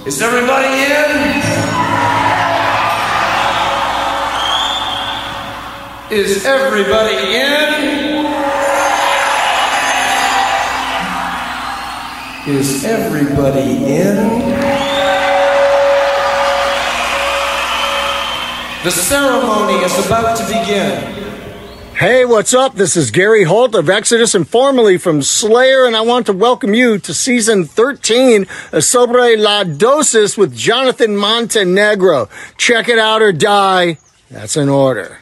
Is everybody in? Is everybody in? Is everybody in? The ceremony is about to begin. Hey, what's up? This is Gary Holt of Exodus and formerly from Slayer, and I want to welcome you to Season 13 of Sobre la Dosis with Jonathan Montenegro. Check it out or die. That's an order.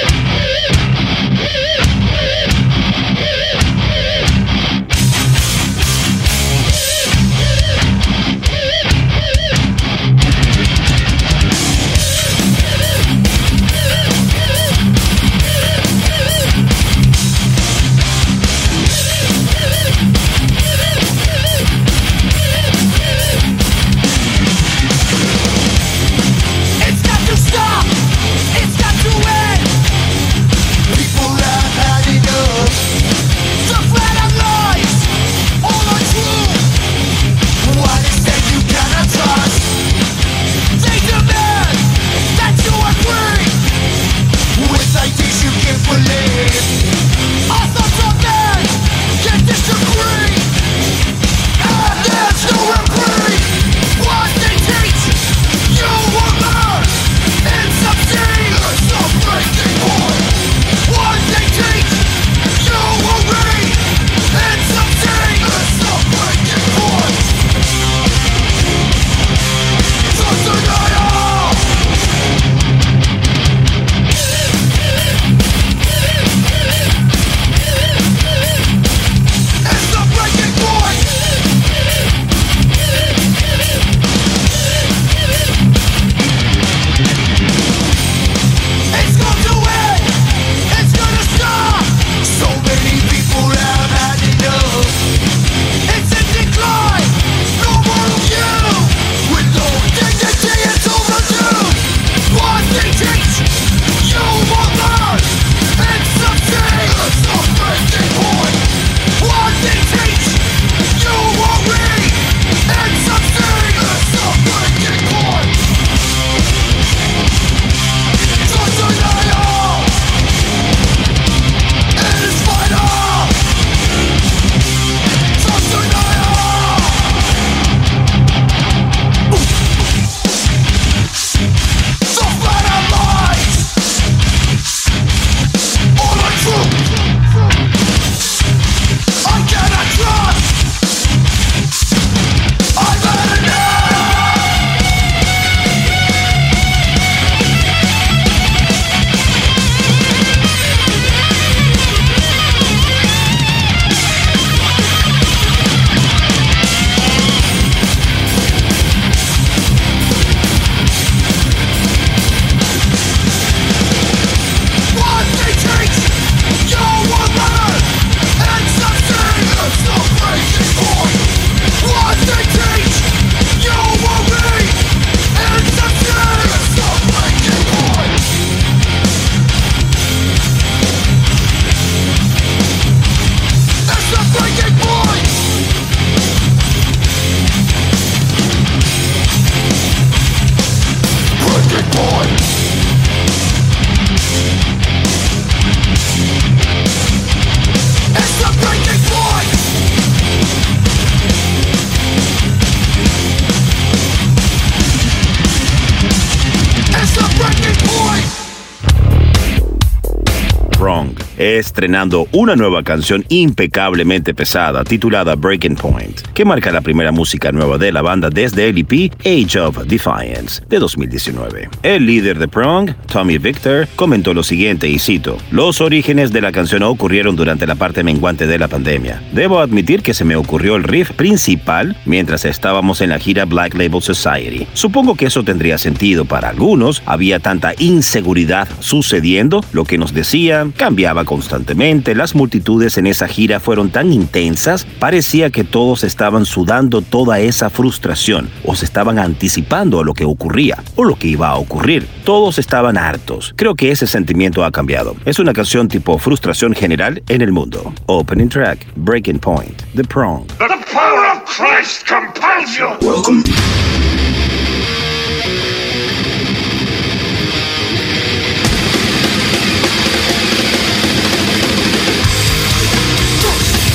Estrenando una nueva canción impecablemente pesada titulada Breaking Point, que marca la primera música nueva de la banda desde el EP Age of Defiance de 2019. El líder de Prong, Tommy Victor, comentó lo siguiente y cito: "Los orígenes de la canción ocurrieron durante la parte menguante de la pandemia. Debo admitir que se me ocurrió el riff principal mientras estábamos en la gira Black Label Society. Supongo que eso tendría sentido para algunos. Había tanta inseguridad sucediendo, lo que nos decían cambiaba constantemente. Las multitudes en esa gira fueron tan intensas, parecía que todos estaban sudando toda esa frustración, o se estaban anticipando a lo que ocurría, o lo que iba a ocurrir. Todos estaban hartos. Creo que ese sentimiento ha cambiado. Es una canción tipo frustración general en el mundo." Opening track, Breaking Point, The Prong. The power of Christ compels you! Welcome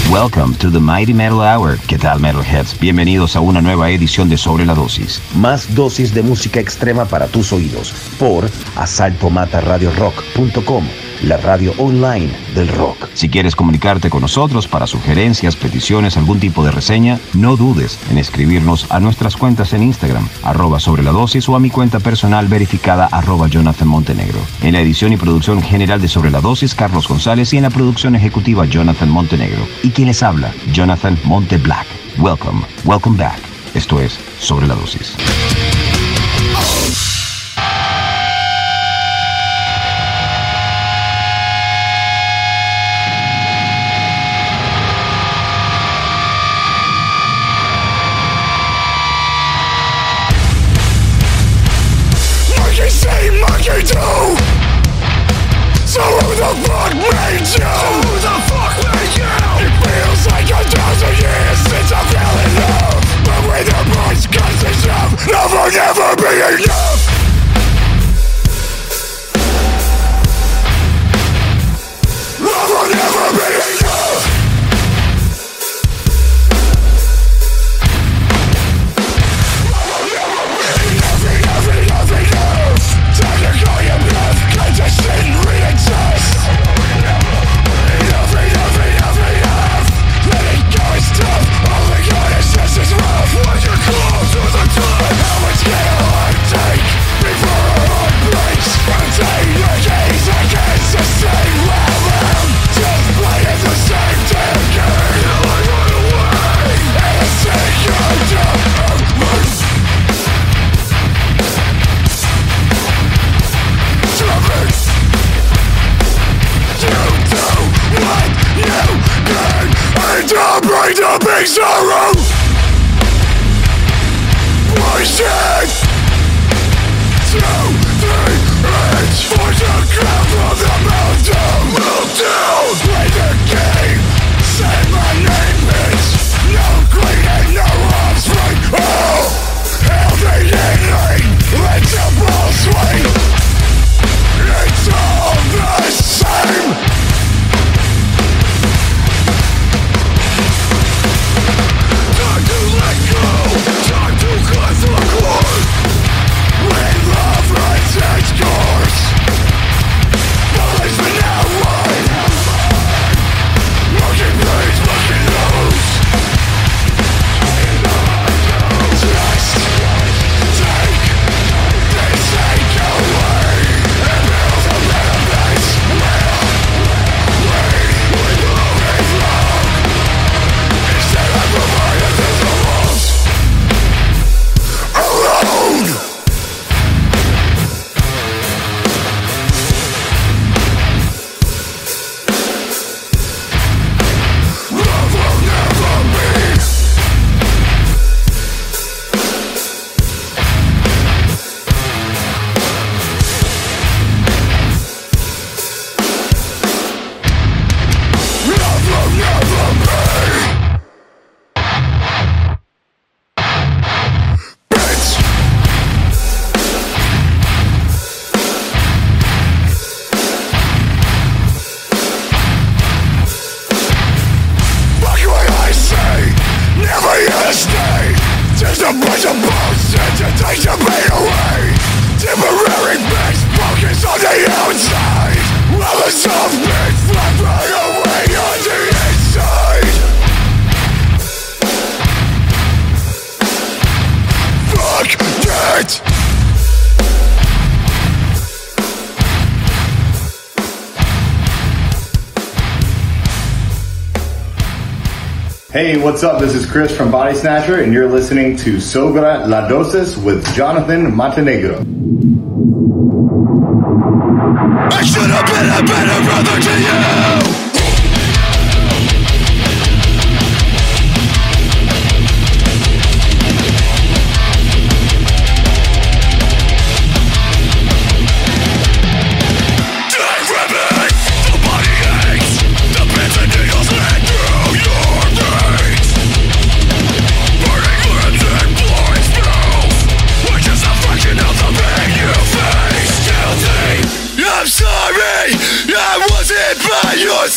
Welcome to the Mighty Metal Hour. ¿Qué tal, Metalheads? Bienvenidos a una nueva edición de Sobre la Dosis. Más dosis de música extrema para tus oídos por asaltomataradiorock.com, la radio online del rock. Si quieres comunicarte con nosotros para sugerencias, peticiones, algún tipo de reseña, no dudes en escribirnos a nuestras cuentas en Instagram, @sobreladosis, o a mi cuenta personal verificada @Jonathan Montenegro. En la edición y producción general de Sobre la Dosis, Carlos González, y en la producción ejecutiva, Jonathan Montenegro. Y quien les habla, Jonathan Monte Black. Welcome back. Esto es Sobre la Dosis. Monkey do. So who the fuck made you? It feels like 1,000 years since I fell in love, but with the boys constants of never be enough. Love will never be enough. Bring the big sorrow. Bullshit. 2, 3, it's for the crowd from the mountain. Move down, play the game. Say my name, bitch. No queen and no offspring. Oh, hell the ending. Let the ball swing. It's all the same. Time to cut the cord. When love runs its course, policemen now run. Looking please, looking loose. Just take this take away and build a better place where we move wrong. Instead I provide a physical walls alone. Love will never be. Love will never be. Bitch. Fuck what I say, never yesterday. Just a bunch of bullshit to take the pain away. Temporary bitch, focus on the outside, while the soft bitch fly right away on the inside. Fuck that. Hey, what's up? This is Chris from Body Snatcher, and you're listening to Sobre la Dosis with Jonathan Montenegro. I should have been a better brother to you. I'm sorry, I wasn't by your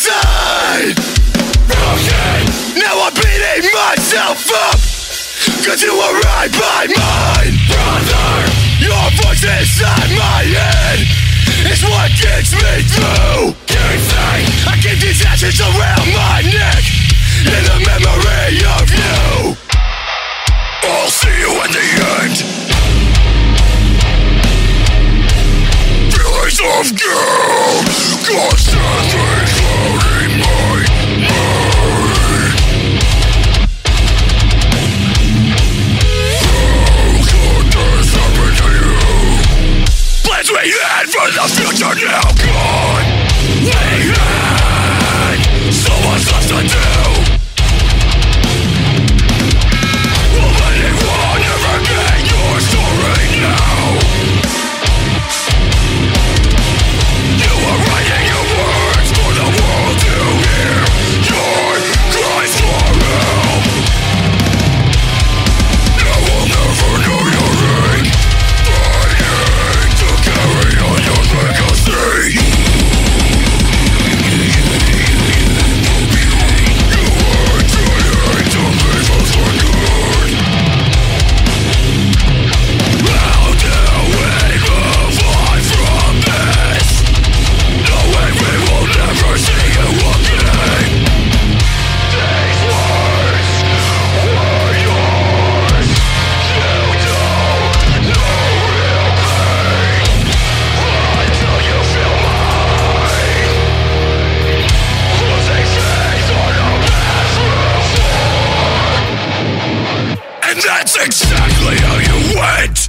yourself up, 'cause you were right by mine. Brother, your voice inside my head is what gets me through. I keep these ashes around my neck in the memory of you. I'll see you in the end. Feelings of guilt constantly clouding my mind. How could this happen to you? Plans we had for the future now gone. We had so much left to do. Will anyone ever get your story now? You are writing your words for the world to hear. Your cries for help. I will never know your ache, fighting to carry on your legacy. That's exactly how you went!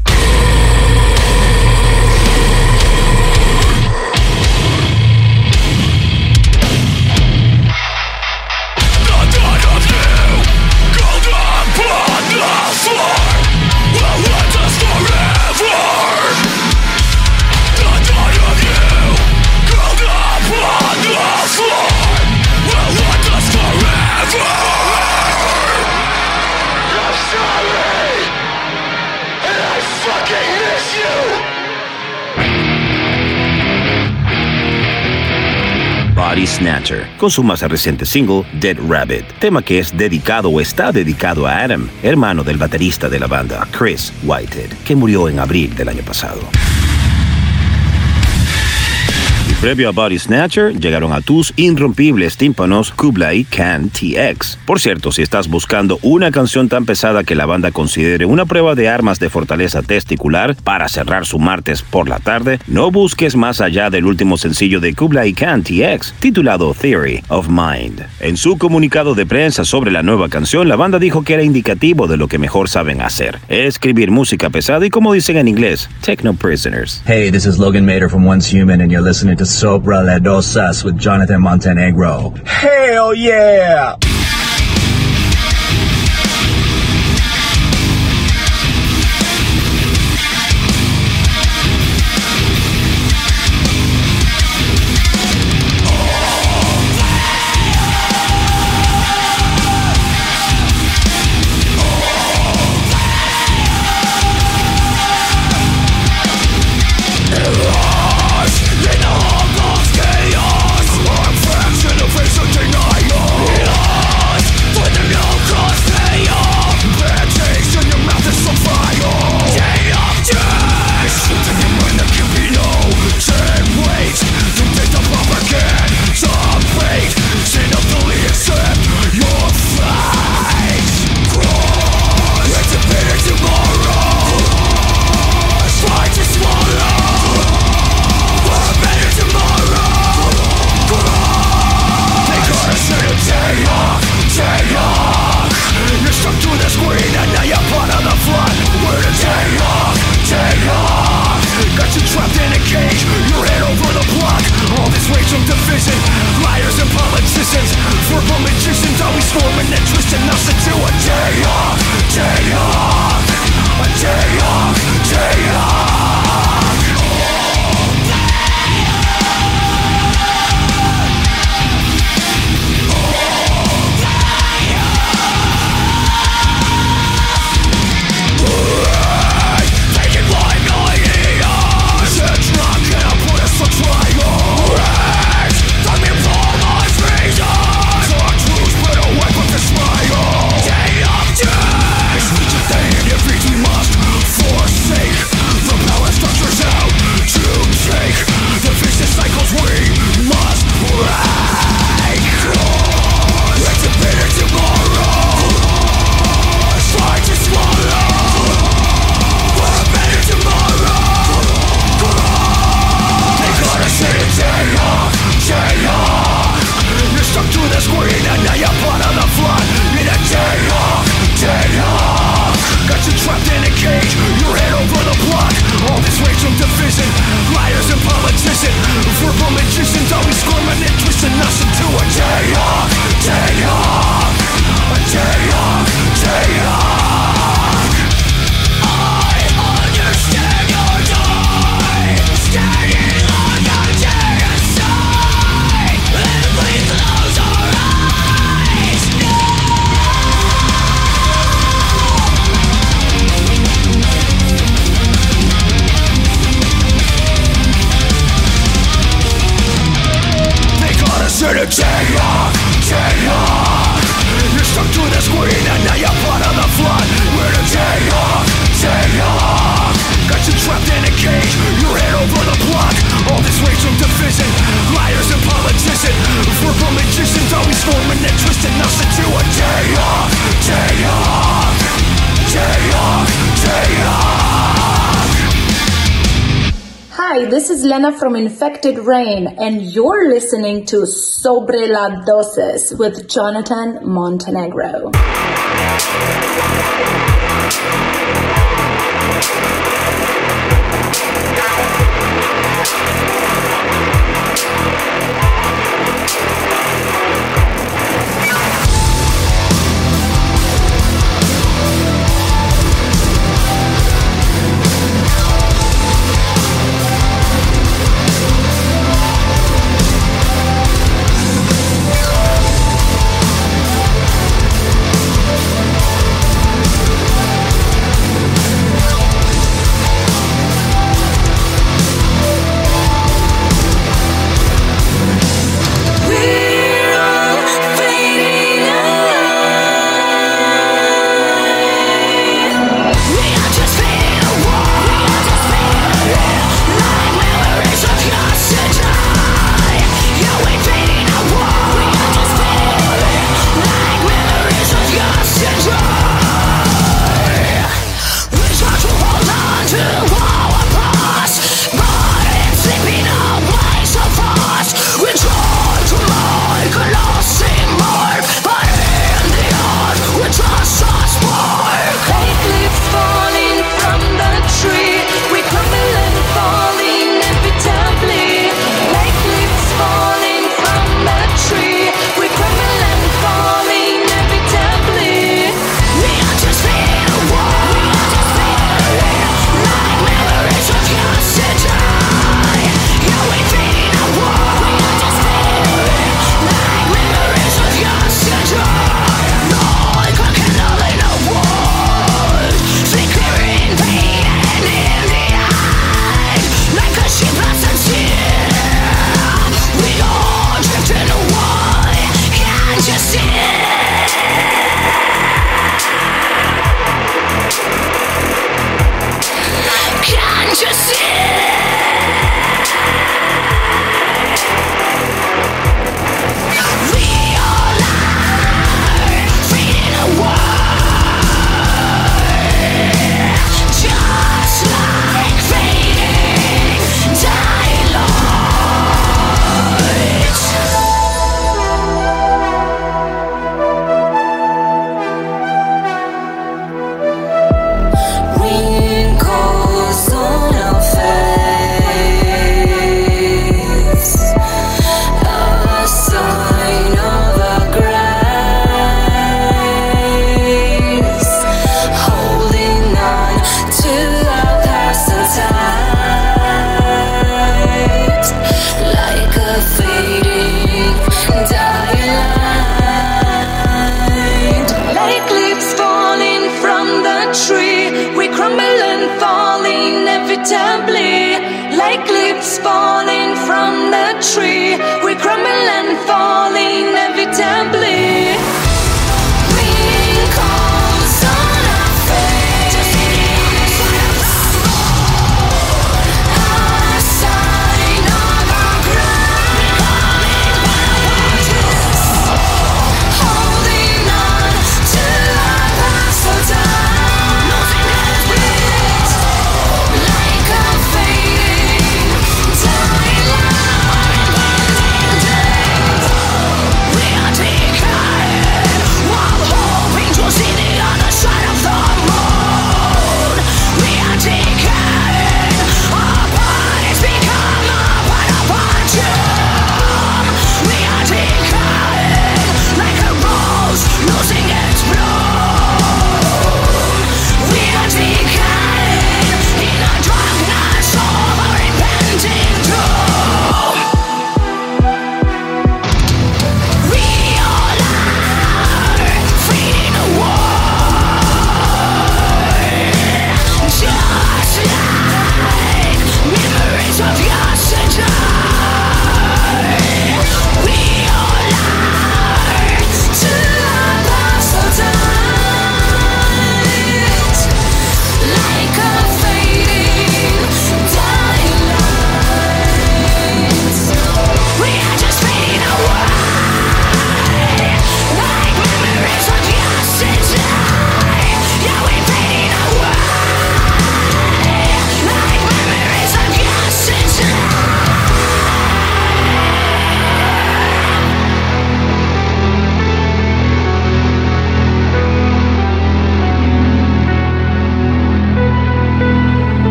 The thought of you called upon the floor will haunt us forever. The thought of you called upon the floor will haunt us forever. Sorry, and I fucking miss you. Body Snatcher, con su más reciente single, Dead Rabbit, tema que es dedicado o está dedicado a Adam, hermano del baterista de la banda, Chris Whitehead, que murió en abril del año pasado. Previo a Body Snatcher, llegaron a tus irrompibles tímpanos Kublai Khan TX. Por cierto, si estás buscando una canción tan pesada que la banda considere una prueba de armas de fortaleza testicular para cerrar su martes por la tarde, no busques más allá del último sencillo de Kublai Khan TX, titulado Theory of Mind. En su comunicado de prensa sobre la nueva canción, la banda dijo que era indicativo de lo que mejor saben hacer: escribir música pesada y, como dicen en inglés, techno prisoners. Hey, this is Logan Mader from Once Human, and you're listening to Sobra La Dosas with Jonathan Montenegro. Hell yeah! In the face of denial, Hi, this is Lena from Infected Rain, and you're listening to Sobre la Dosis with Jonathan Montenegro.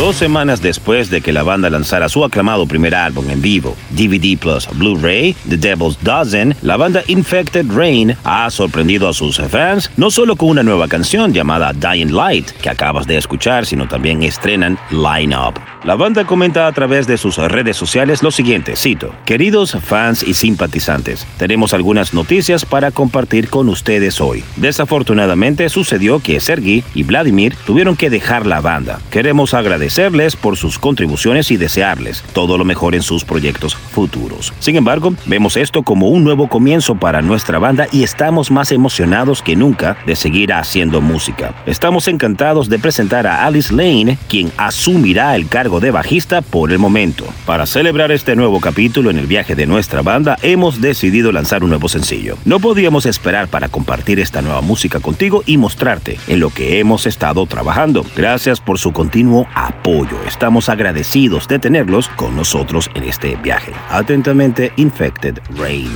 2 semanas después de que la banda lanzara su aclamado primer álbum en vivo, DVD plus Blu-ray, The Devil's Dozen, la banda Infected Rain ha sorprendido a sus fans no solo con una nueva canción llamada Dying Light, que acabas de escuchar, sino también estrenan Line Up. La banda comenta a través de sus redes sociales lo siguiente, cito: "Queridos fans y simpatizantes, tenemos algunas noticias para compartir con ustedes hoy. Desafortunadamente sucedió que Sergi y Vladimir tuvieron que dejar la banda. Queremos agradecerles por sus contribuciones y desearles todo lo mejor en sus proyectos futuros. Sin embargo, vemos esto como un nuevo comienzo para nuestra banda y estamos más emocionados que nunca de seguir haciendo música. Estamos encantados de presentar a Alice Lane, quien asumirá el cargo de bajista por el momento. Para celebrar este nuevo capítulo en el viaje de nuestra banda, hemos decidido lanzar un nuevo sencillo. No podíamos esperar para compartir esta nueva música contigo y mostrarte en lo que hemos estado trabajando. Gracias por su continuo apoyo. Estamos agradecidos de tenerlos con nosotros en este viaje. Atentamente, Infected Rain".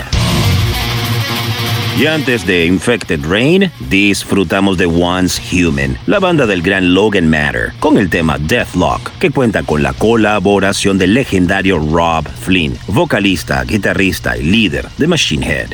Y antes de Infected Rain, disfrutamos de Once Human, la banda del gran Logan Matter, con el tema Deathlock, que cuenta con la colaboración del legendario Rob Flynn, vocalista, guitarrista y líder de Machine Head.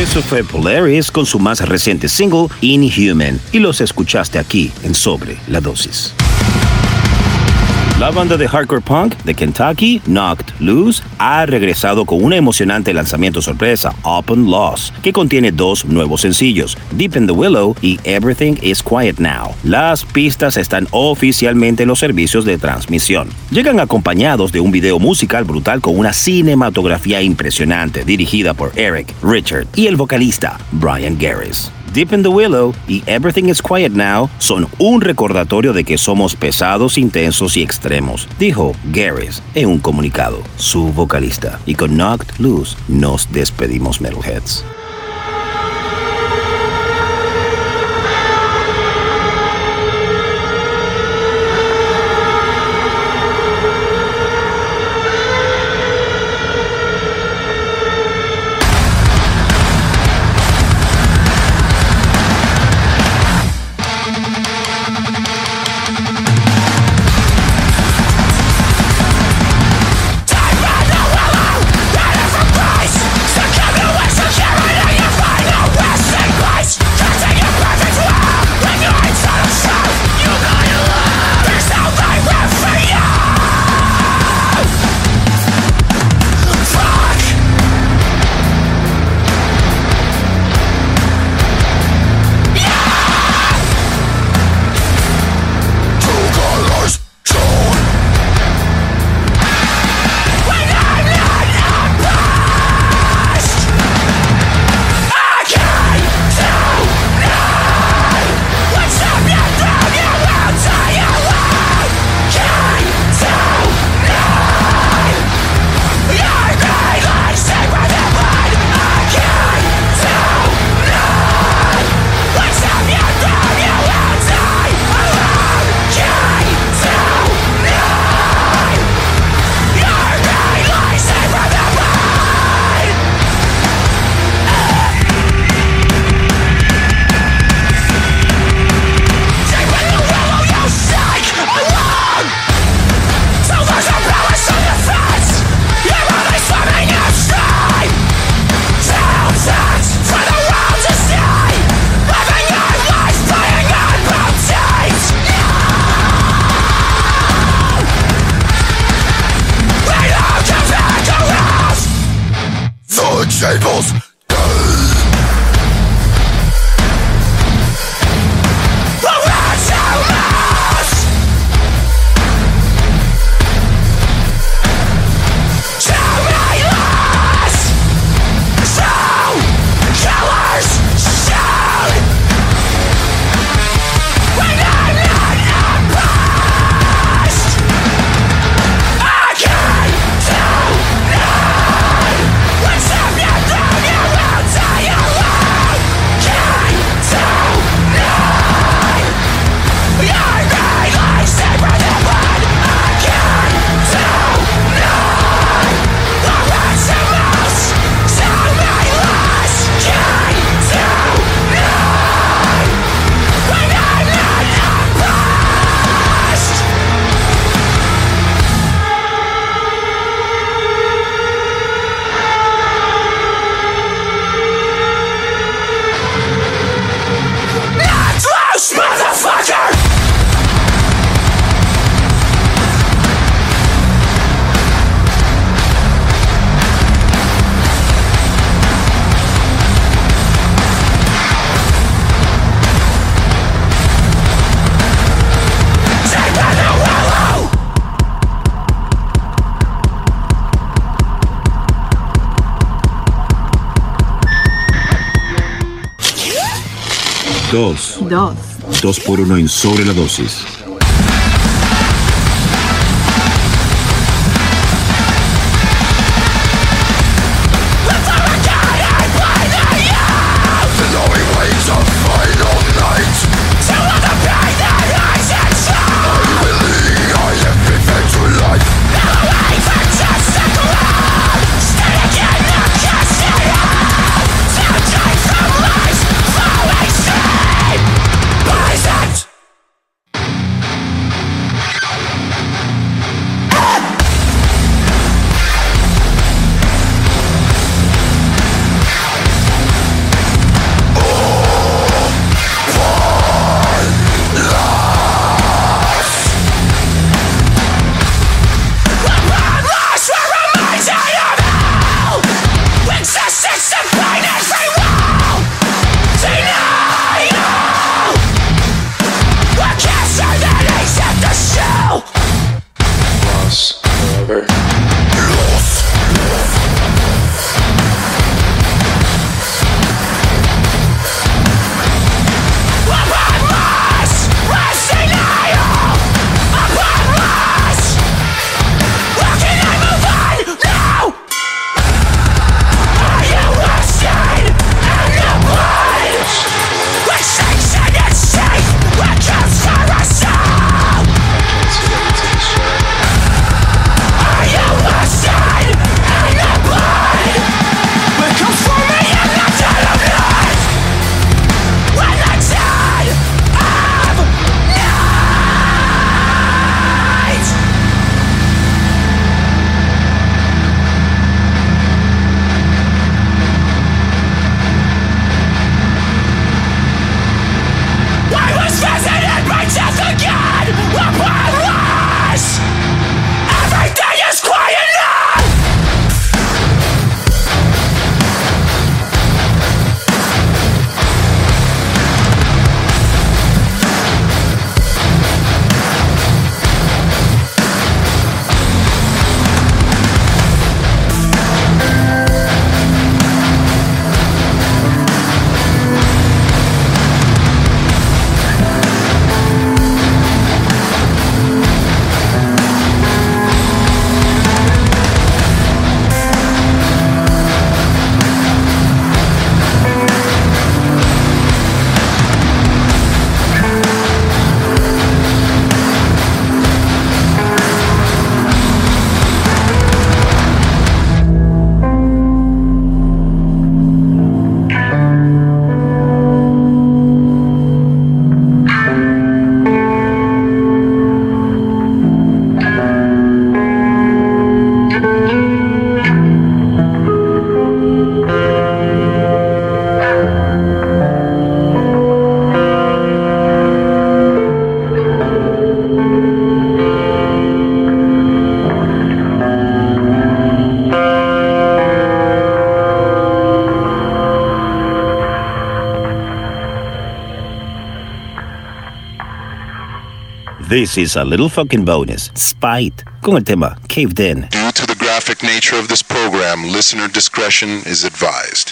Eso fue Polaris con su más reciente single, Inhuman, y los escuchaste aquí en Sobre la Dosis. La banda de hardcore punk de Kentucky, Knocked Loose, ha regresado con un emocionante lanzamiento sorpresa, Open Loss, que contiene 2 nuevos sencillos, Deep in the Willow y Everything is Quiet Now. Las pistas están oficialmente en los servicios de transmisión. Llegan acompañados de un video musical brutal con una cinematografía impresionante, dirigida por Eric Richard y el vocalista Brian Garris. Deep in the Willow y Everything is Quiet Now son un recordatorio de que somos pesados, intensos y extremos, dijo Garris en un comunicado, su vocalista. Y con Knocked Loose nos despedimos, Metalheads. tables. Dos por uno en Sobre la Dosis. Just visited myself again. Upon loss, everything is quiet now. This is a little fucking bonus. Spite, con el tema Caved In. Due to the graphic nature of this program, listener discretion is advised.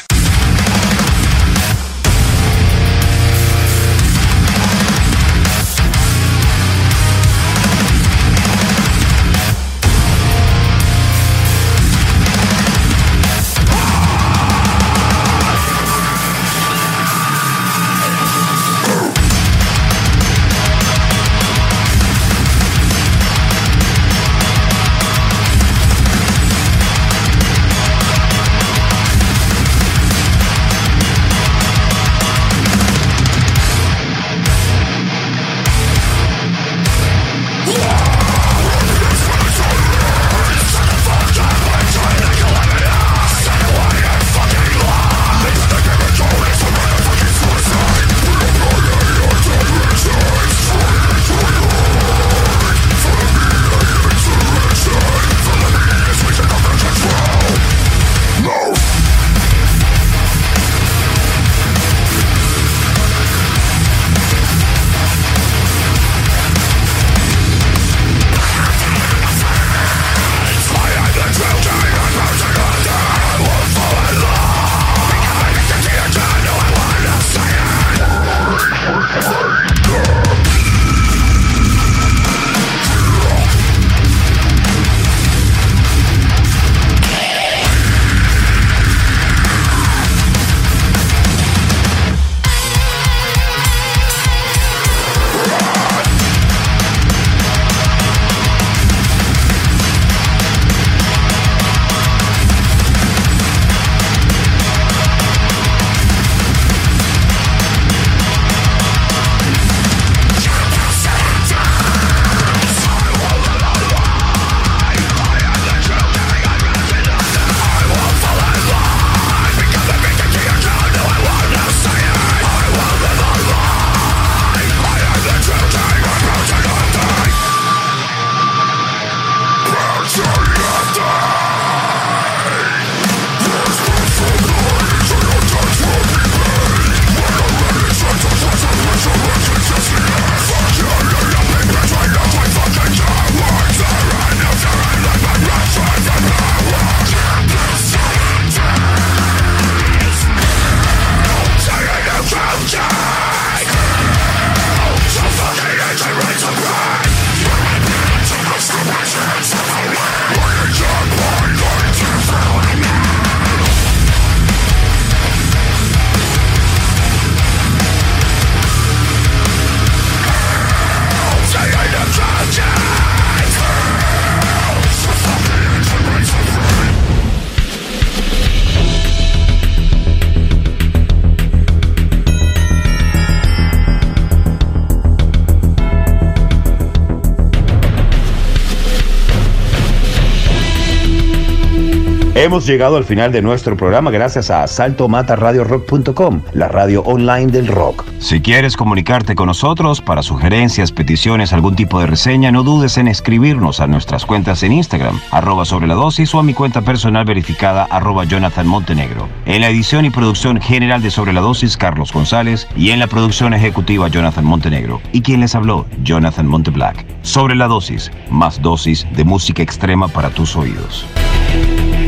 Hemos llegado al final de nuestro programa gracias a saltomataradiorock.com, la radio online del rock. Si quieres comunicarte con nosotros para sugerencias, peticiones, algún tipo de reseña, no dudes en escribirnos a nuestras cuentas en Instagram, @sobreladosis, o a mi cuenta personal verificada, @Jonathan Montenegro. En la edición y producción general de Sobre la Dosis, Carlos González, y en la producción ejecutiva, Jonathan Montenegro. Y quien les habló, Jonathan Monteblack. Sobre la Dosis, más dosis de música extrema para tus oídos.